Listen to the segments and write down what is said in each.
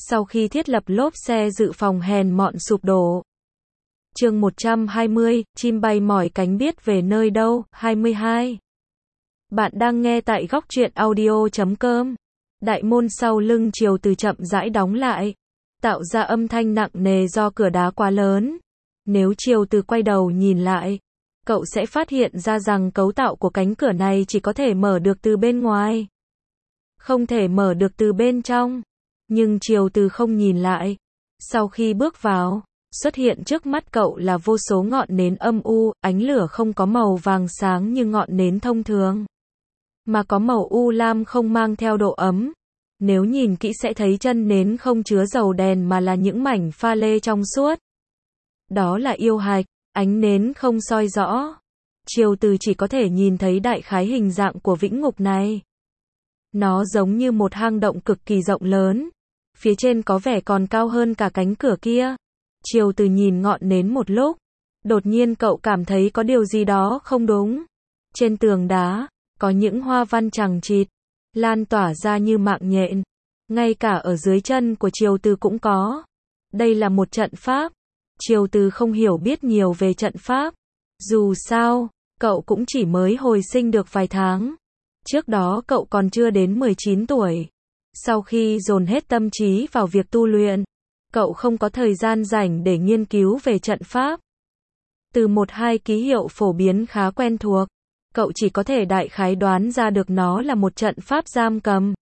sau khi thiết lập lốp xe dự phòng hèn mọn sụp đổ. Chương 120, chim bay mỏi cánh biết về nơi đâu, 22. Bạn đang nghe tại góc truyện audio.com. Đại môn sau lưng Triều Từ chậm rãi đóng lại, tạo ra âm thanh nặng nề do cửa đá quá lớn. Nếu Triều Từ quay đầu nhìn lại, cậu sẽ phát hiện ra rằng cấu tạo của cánh cửa này chỉ có thể mở được từ bên ngoài, không thể mở được từ bên trong. Nhưng Triều Từ không nhìn lại. Sau khi bước vào, xuất hiện trước mắt cậu là vô số ngọn nến âm u, ánh lửa không có màu vàng sáng như ngọn nến thông thường, mà có màu u lam không mang theo độ ấm. Nếu nhìn kỹ sẽ thấy chân nến không chứa dầu đèn mà là những mảnh pha lê trong suốt. Đó là yêu hạch, ánh nến không soi rõ. Triều Từ chỉ có thể nhìn thấy đại khái hình dạng của vĩnh ngục này. Nó giống như một hang động cực kỳ rộng lớn. Phía trên có vẻ còn cao hơn cả cánh cửa kia. Triều Từ nhìn ngọn nến một lúc. Đột nhiên cậu cảm thấy có điều gì đó không đúng. Trên tường đá, có những hoa văn chằng chịt, lan tỏa ra như mạng nhện. Ngay cả ở dưới chân của Triều Từ cũng có. Đây là một trận pháp. Triều Từ không hiểu biết nhiều về trận pháp. Dù sao, cậu cũng chỉ mới hồi sinh được vài tháng. Trước đó cậu còn chưa đến 19 tuổi. Sau khi dồn hết tâm trí vào việc tu luyện, cậu không có thời gian rảnh để nghiên cứu về trận pháp. Từ một hai ký hiệu phổ biến khá quen thuộc, cậu chỉ có thể đại khái đoán ra được nó là một trận pháp giam cầm.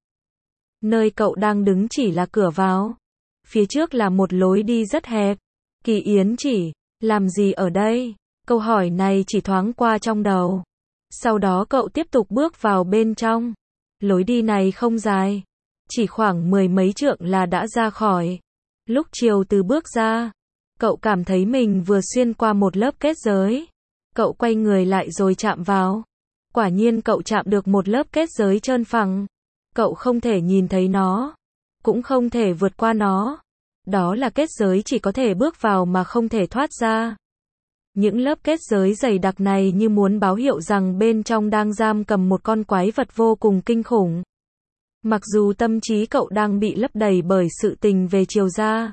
Nơi cậu đang đứng chỉ là cửa vào. Phía trước là một lối đi rất hẹp. Kỳ Yến chỉ, làm gì ở đây? Câu hỏi này chỉ thoáng qua trong đầu. Sau đó cậu tiếp tục bước vào bên trong. Lối đi này không dài, chỉ khoảng 10 mấy trượng là đã ra khỏi. Lúc Triều Từ bước ra, cậu cảm thấy mình vừa xuyên qua một lớp kết giới. Cậu quay người lại rồi chạm vào. Quả nhiên cậu chạm được một lớp kết giới trơn phẳng. Cậu không thể nhìn thấy nó, cũng không thể vượt qua nó. Đó là kết giới chỉ có thể bước vào mà không thể thoát ra. Những lớp kết giới dày đặc này như muốn báo hiệu rằng bên trong đang giam cầm một con quái vật vô cùng kinh khủng. Mặc dù tâm trí cậu đang bị lấp đầy bởi sự tình về Triều gia,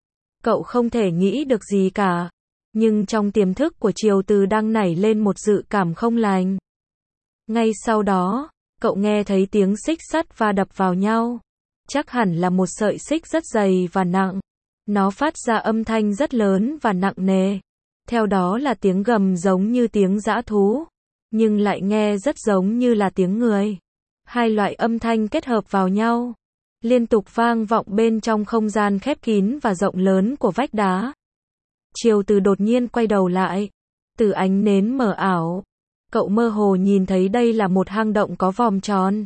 cậu không thể nghĩ được gì cả. Nhưng trong tiềm thức của Triều Từ đang nảy lên một dự cảm không lành. Ngay sau đó, cậu nghe thấy tiếng xích sắt va đập vào nhau. Chắc hẳn là một sợi xích rất dày và nặng. Nó phát ra âm thanh rất lớn và nặng nề. Theo đó là tiếng gầm giống như tiếng dã thú, nhưng lại nghe rất giống như là tiếng người. Hai loại âm thanh kết hợp vào nhau, liên tục vang vọng bên trong không gian khép kín và rộng lớn của vách đá. Triều Từ đột nhiên quay đầu lại. Từ ánh nến mờ ảo, cậu mơ hồ nhìn thấy đây là một hang động có vòm tròn.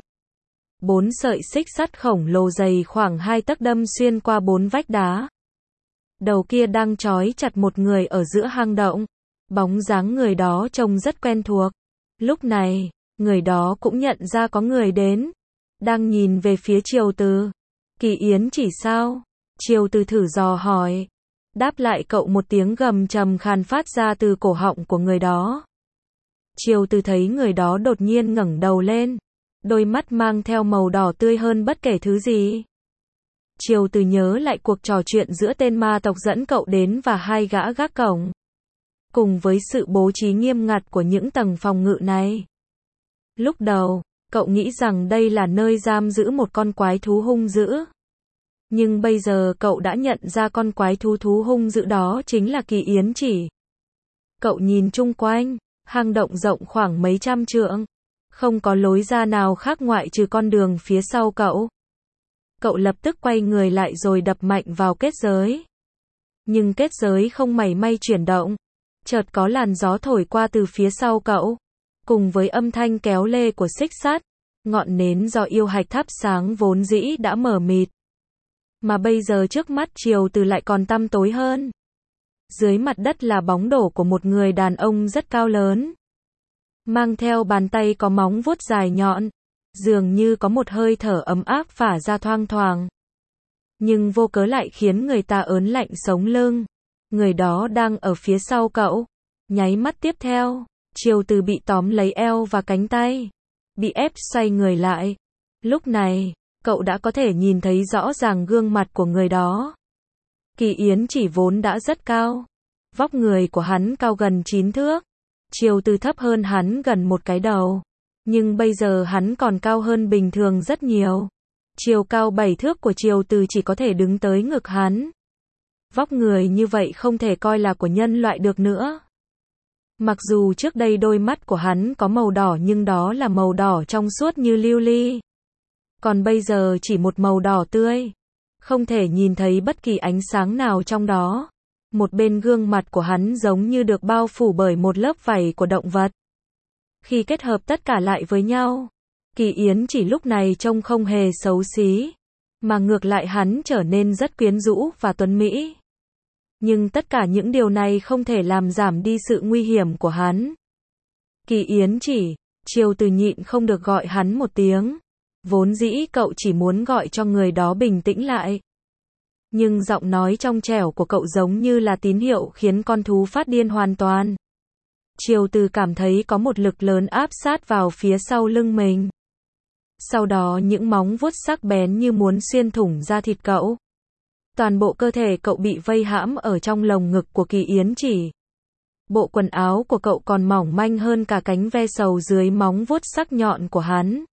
4 sợi xích sắt khổng lồ dày khoảng 2 tấc đâm xuyên qua 4 vách đá. Đầu kia đang trói chặt một người ở giữa hang động. Bóng dáng người đó trông rất quen thuộc. Lúc này, người đó cũng nhận ra có người đến, đang nhìn về phía Triều Từ. Kỳ Yến chỉ sao? Triều Từ thử dò hỏi. Đáp lại cậu một tiếng gầm trầm khàn phát ra từ cổ họng của người đó. Triều Từ thấy người đó đột nhiên ngẩng đầu lên. Đôi mắt mang theo màu đỏ tươi hơn bất kể thứ gì. Triều Từ nhớ lại cuộc trò chuyện giữa tên ma tộc dẫn cậu đến và hai gã gác cổng. Cùng với sự bố trí nghiêm ngặt của những tầng phòng ngự này. Lúc đầu, cậu nghĩ rằng đây là nơi giam giữ một con quái thú hung dữ. Nhưng bây giờ cậu đã nhận ra con quái thú hung dữ đó chính là Kỳ Yến chỉ. Cậu nhìn chung quanh, hang động rộng khoảng mấy trăm trượng. Không có lối ra nào khác ngoại trừ con đường phía sau cậu. Cậu lập tức quay người lại rồi đập mạnh vào kết giới. Nhưng kết giới không mảy may chuyển động. Chợt có làn gió thổi qua từ phía sau cậu. Cùng với âm thanh kéo lê của xích sắt, ngọn nến do yêu hạch thắp sáng vốn dĩ đã mờ mịt. Mà bây giờ trước mắt Triều Từ lại còn tăm tối hơn. Dưới mặt đất là bóng đổ của một người đàn ông rất cao lớn. Mang theo bàn tay có móng vuốt dài nhọn. Dường như có một hơi thở ấm áp phả ra thoang thoảng. Nhưng vô cớ lại khiến người ta ớn lạnh sống lưng. Người đó đang ở phía sau cậu. Nháy mắt tiếp theo, Triều Từ bị tóm lấy eo và cánh tay. Bị ép xoay người lại. Lúc này, cậu đã có thể nhìn thấy rõ ràng gương mặt của người đó. Kỳ Yến Chỉ vốn đã rất cao. Vóc người của hắn cao gần 9 thước. Triều Từ thấp hơn hắn gần một cái đầu. Nhưng bây giờ hắn còn cao hơn bình thường rất nhiều. Chiều cao 7 thước của Triều Từ chỉ có thể đứng tới ngực hắn. Vóc người như vậy không thể coi là của nhân loại được nữa. Mặc dù trước đây đôi mắt của hắn có màu đỏ nhưng đó là màu đỏ trong suốt như lưu ly. Còn bây giờ chỉ một màu đỏ tươi. Không thể nhìn thấy bất kỳ ánh sáng nào trong đó. Một bên gương mặt của hắn giống như được bao phủ bởi một lớp vảy của động vật. Khi kết hợp tất cả lại với nhau, Kỳ Yến Chỉ lúc này trông không hề xấu xí, mà ngược lại hắn trở nên rất quyến rũ và tuấn mỹ. Nhưng tất cả những điều này không thể làm giảm đi sự nguy hiểm của hắn. Kỳ Yến Chỉ, Triều Từ nhịn không được gọi hắn một tiếng. Vốn dĩ cậu chỉ muốn gọi cho người đó bình tĩnh lại. Nhưng giọng nói trong trẻo của cậu giống như là tín hiệu khiến con thú phát điên hoàn toàn. Triều Từ cảm thấy có một lực lớn áp sát vào phía sau lưng mình. Sau đó những móng vuốt sắc bén như muốn xuyên thủng da thịt cậu. Toàn bộ cơ thể cậu bị vây hãm ở trong lồng ngực của Kỳ Yến Chỉ. Bộ quần áo của cậu còn mỏng manh hơn cả cánh ve sầu dưới móng vuốt sắc nhọn của hắn.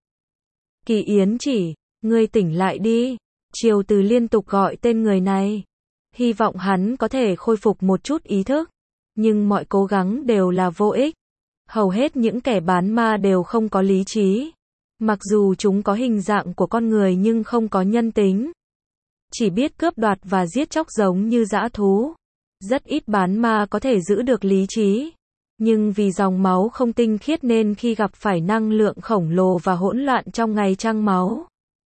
Kỳ Yến Chỉ, ngươi tỉnh lại đi. Triều Từ liên tục gọi tên người này. Hy vọng hắn có thể khôi phục một chút ý thức. Nhưng mọi cố gắng đều là vô ích. Hầu hết những kẻ bán ma đều không có lý trí. Mặc dù chúng có hình dạng của con người nhưng không có nhân tính. Chỉ biết cướp đoạt và giết chóc giống như dã thú. Rất ít bán ma có thể giữ được lý trí. Nhưng vì dòng máu không tinh khiết nên khi gặp phải năng lượng khổng lồ và hỗn loạn trong ngày trăng máu,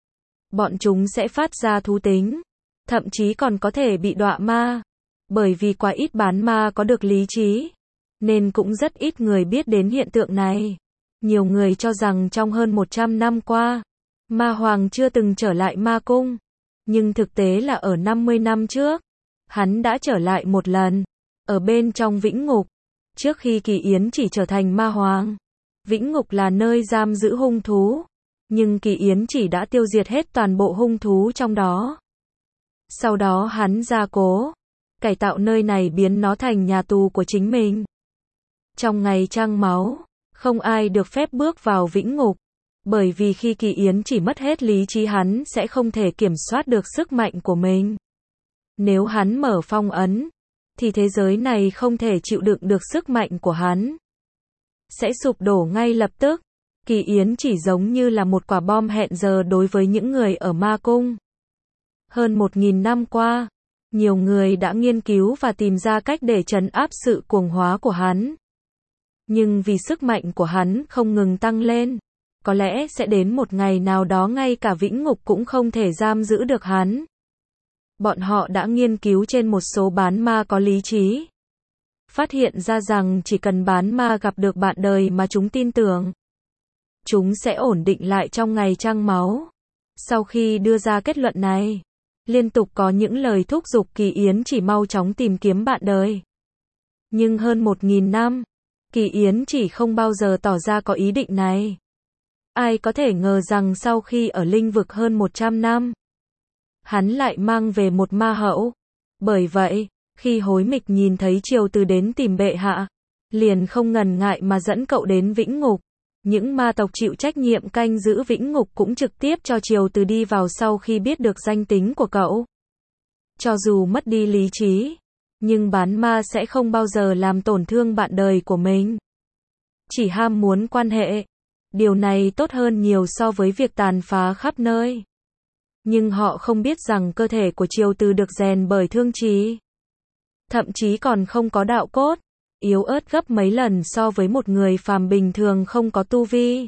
bọn chúng sẽ phát ra thú tính. Thậm chí còn có thể bị đọa ma. Bởi vì quá ít bán ma có được lý trí, nên cũng rất ít người biết đến hiện tượng này. Nhiều người cho rằng trong hơn 100 năm qua, Ma Hoàng chưa từng trở lại ma cung. Nhưng thực tế là ở 50 năm trước, hắn đã trở lại một lần, ở bên trong Vĩnh Ngục. Trước khi Kỳ Yến Chỉ trở thành Ma Hoàng, Vĩnh Ngục là nơi giam giữ hung thú. Nhưng Kỳ Yến Chỉ đã tiêu diệt hết toàn bộ hung thú trong đó. Sau đó hắn gia cố, cải tạo nơi này biến nó thành nhà tù của chính mình. Trong ngày trăng máu, không ai được phép bước vào Vĩnh Ngục. Bởi vì khi Kỳ Yến Chỉ mất hết lý trí hắn sẽ không thể kiểm soát được sức mạnh của mình. Nếu hắn mở phong ấn, thì thế giới này không thể chịu đựng được sức mạnh của hắn. Sẽ sụp đổ ngay lập tức. Kỳ Yến Chỉ giống như là một quả bom hẹn giờ đối với những người ở ma cung. Hơn 1000 năm qua, nhiều người đã nghiên cứu và tìm ra cách để trấn áp sự cuồng hóa của hắn. Nhưng vì sức mạnh của hắn không ngừng tăng lên, có lẽ sẽ đến một ngày nào đó ngay cả Vĩnh Ngục cũng không thể giam giữ được hắn. Bọn họ đã nghiên cứu trên một số bán ma có lý trí. Phát hiện ra rằng chỉ cần bán ma gặp được bạn đời mà chúng tin tưởng, chúng sẽ ổn định lại trong ngày trăng máu. Sau khi đưa ra kết luận này, liên tục có những lời thúc giục Kỳ Yến Chỉ mau chóng tìm kiếm bạn đời. Nhưng hơn 1000 năm, Kỳ Yến Chỉ không bao giờ tỏ ra có ý định này. Ai có thể ngờ rằng sau khi ở linh vực hơn 100 năm, hắn lại mang về một ma hậu. Bởi vậy, khi Hối Mịch nhìn thấy Triều Từ đến tìm bệ hạ, liền không ngần ngại mà dẫn cậu đến Vĩnh Ngục. Những ma tộc chịu trách nhiệm canh giữ Vĩnh Ngục cũng trực tiếp cho Triều Từ đi vào sau khi biết được danh tính của cậu. Cho dù mất đi lý trí, nhưng bán ma sẽ không bao giờ làm tổn thương bạn đời của mình. Chỉ ham muốn quan hệ. Điều này tốt hơn nhiều so với việc tàn phá khắp nơi. Nhưng họ không biết rằng cơ thể của Triều Từ được rèn bởi thương trì. Thậm chí còn không có đạo cốt. Yếu ớt gấp mấy lần so với một người phàm bình thường không có tu vi.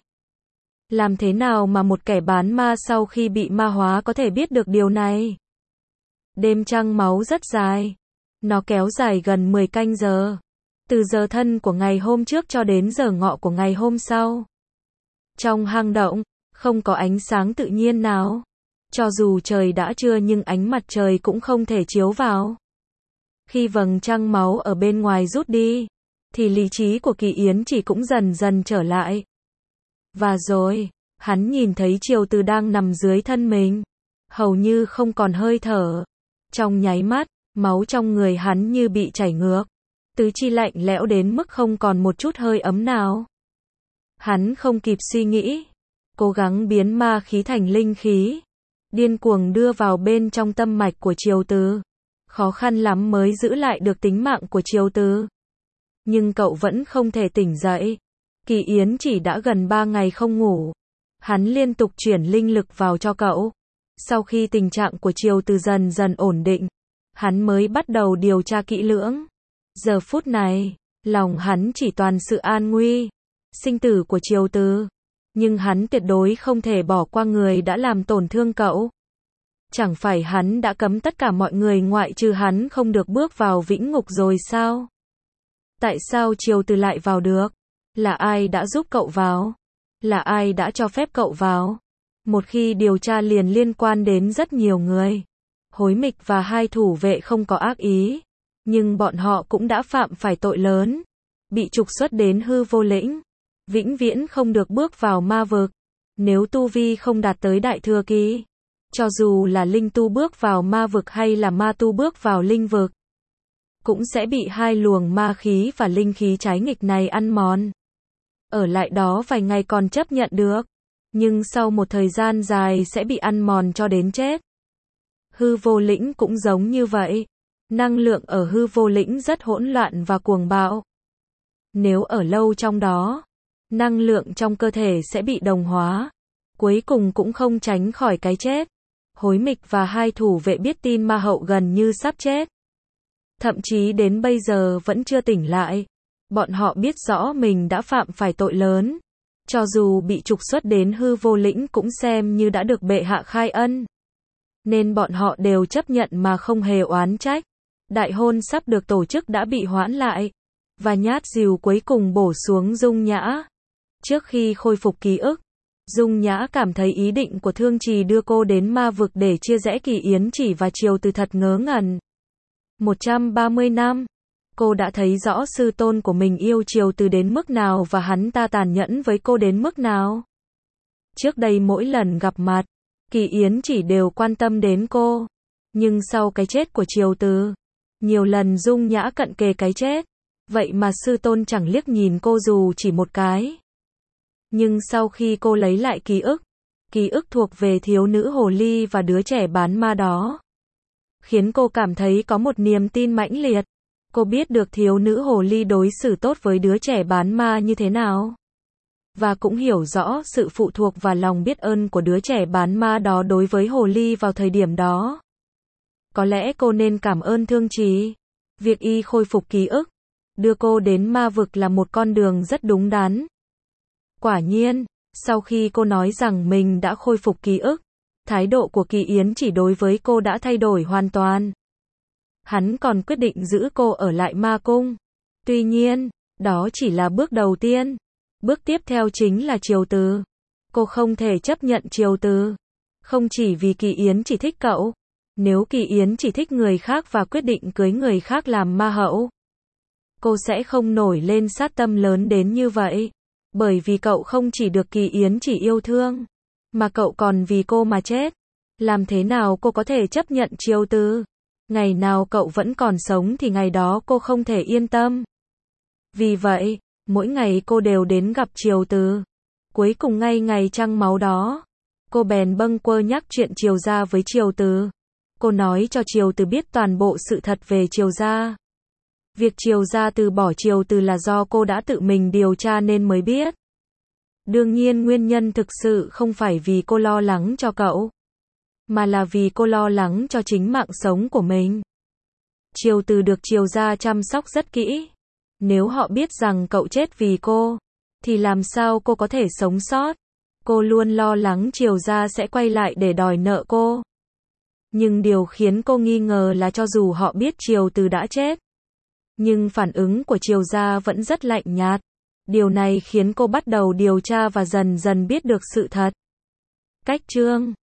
Làm thế nào mà một kẻ bán ma sau khi bị ma hóa có thể biết được điều này? Đêm trăng máu rất dài. Nó kéo dài gần 10 canh giờ. Từ giờ thân của ngày hôm trước cho đến giờ ngọ của ngày hôm sau. Trong hang động, không có ánh sáng tự nhiên nào. Cho dù trời đã trưa nhưng ánh mặt trời cũng không thể chiếu vào. Khi vầng trăng máu ở bên ngoài rút đi, thì lý trí của Kỳ Yến Chỉ cũng dần dần trở lại. Và rồi, Hắn nhìn thấy Triều Từ đang nằm dưới thân mình, hầu như không còn hơi thở. Trong nháy mắt, máu trong người hắn như bị chảy ngược, tứ chi lạnh lẽo đến mức không còn một chút hơi ấm nào. Hắn không kịp suy nghĩ, cố gắng biến ma khí thành linh khí, điên cuồng đưa vào bên trong tâm mạch của Triều Từ. Khó khăn lắm mới giữ lại được tính mạng của Triều Từ. Nhưng cậu vẫn không thể tỉnh dậy. Kỳ Yến chỉ đã gần 3 ngày không ngủ. Hắn liên tục chuyển linh lực vào cho cậu. Sau khi tình trạng của Triều Từ dần dần ổn định, hắn mới bắt đầu điều tra kỹ lưỡng. Giờ phút này, lòng hắn chỉ toàn sự an nguy, sinh tử của Triều Từ. Nhưng hắn tuyệt đối không thể bỏ qua người đã làm tổn thương cậu. Chẳng phải hắn đã cấm tất cả mọi người ngoại trừ hắn không được bước vào vĩnh ngục rồi sao? Tại sao Triều Từ lại vào được? Là ai đã giúp cậu vào? Là ai đã cho phép cậu vào? Một khi điều tra liền liên quan đến rất nhiều người. Hối Mịch và hai thủ vệ không có ác ý, nhưng bọn họ cũng đã phạm phải tội lớn, bị trục xuất đến hư vô lĩnh, vĩnh viễn không được bước vào ma vực. Nếu tu vi không đạt tới đại thừa kỳ, cho dù là linh tu bước vào ma vực hay là ma tu bước vào linh vực, cũng sẽ bị hai luồng ma khí và linh khí trái nghịch này ăn mòn. Ở lại đó vài ngày còn chấp nhận được, nhưng sau một thời gian dài sẽ bị ăn mòn cho đến chết. Hư vô lĩnh cũng giống như vậy. Năng lượng ở hư vô lĩnh rất hỗn loạn và cuồng bạo. Nếu ở lâu trong đó, năng lượng trong cơ thể sẽ bị đồng hóa, cuối cùng cũng không tránh khỏi cái chết. Hối Mịch và hai thủ vệ biết tin ma hậu gần như sắp chết, thậm chí đến bây giờ vẫn chưa tỉnh lại. Bọn họ biết rõ mình đã phạm phải tội lớn, cho dù bị trục xuất đến hư vô lĩnh cũng xem như đã được bệ hạ khai ân, nên bọn họ đều chấp nhận mà không hề oán trách. Đại hôn sắp được tổ chức đã bị hoãn lại, và nhát dìu cuối cùng bổ xuống Dung Nhã. Trước khi khôi phục ký ức, Dung Nhã cảm thấy ý định của Thương Trì đưa cô đến ma vực để chia rẽ Kỳ Yến Chỉ và Triều Từ thật ngớ ngẩn. 130 năm, cô đã thấy rõ sư tôn của mình yêu Triều Từ đến mức nào và hắn ta tàn nhẫn với cô đến mức nào. Trước đây mỗi lần gặp mặt, Kỳ Yến Chỉ đều quan tâm đến cô, nhưng sau cái chết của Triều Từ, nhiều lần Dung Nhã cận kề cái chết, vậy mà sư tôn chẳng liếc nhìn cô dù chỉ một cái. Nhưng sau khi cô lấy lại ký ức thuộc về thiếu nữ hồ ly và đứa trẻ bán ma đó, khiến cô cảm thấy có một niềm tin mãnh liệt. Cô biết được thiếu nữ hồ ly đối xử tốt với đứa trẻ bán ma như thế nào, và cũng hiểu rõ sự phụ thuộc và lòng biết ơn của đứa trẻ bán ma đó đối với hồ ly vào thời điểm đó. Có lẽ cô nên cảm ơn Thương Trì. Việc y khôi phục ký ức, đưa cô đến ma vực là một con đường rất đúng đắn. Quả nhiên, sau khi cô nói rằng mình đã khôi phục ký ức, thái độ của Kỳ Yến Chỉ đối với cô đã thay đổi hoàn toàn. Hắn còn quyết định giữ cô ở lại ma cung. Tuy nhiên, đó chỉ là bước đầu tiên. Bước tiếp theo chính là Triều Từ. Cô không thể chấp nhận Triều Từ. Không chỉ vì Kỳ Yến Chỉ thích cậu. Nếu Kỳ Yến Chỉ thích người khác và quyết định cưới người khác làm ma hậu, cô sẽ không nổi lên sát tâm lớn đến như vậy. Bởi vì cậu không chỉ được Kỳ Yến Chỉ yêu thương, mà cậu còn vì cô mà chết. Làm thế nào cô có thể chấp nhận Triều Từ? Ngày nào cậu vẫn còn sống thì ngày đó cô không thể yên tâm. Vì vậy, mỗi ngày cô đều đến gặp Triều Từ. Cuối cùng ngay ngày trăng máu đó, cô bèn bâng quơ nhắc chuyện Triều gia với Triều Từ. Cô nói cho Triều Từ biết toàn bộ sự thật về Triều gia. Việc Triều gia từ bỏ Triều Từ là do cô đã tự mình điều tra nên mới biết. Đương nhiên nguyên nhân thực sự không phải vì cô lo lắng cho cậu, mà là vì cô lo lắng cho chính mạng sống của mình. Triều Từ được Triều gia chăm sóc rất kỹ. Nếu họ biết rằng cậu chết vì cô, thì làm sao cô có thể sống sót? Cô luôn lo lắng Triều gia sẽ quay lại để đòi nợ cô. Nhưng điều khiến cô nghi ngờ là cho dù họ biết Triều Từ đã chết, nhưng phản ứng của Triều gia vẫn rất lạnh nhạt. Điều này khiến cô bắt đầu điều tra và dần dần biết được sự thật. Cách chương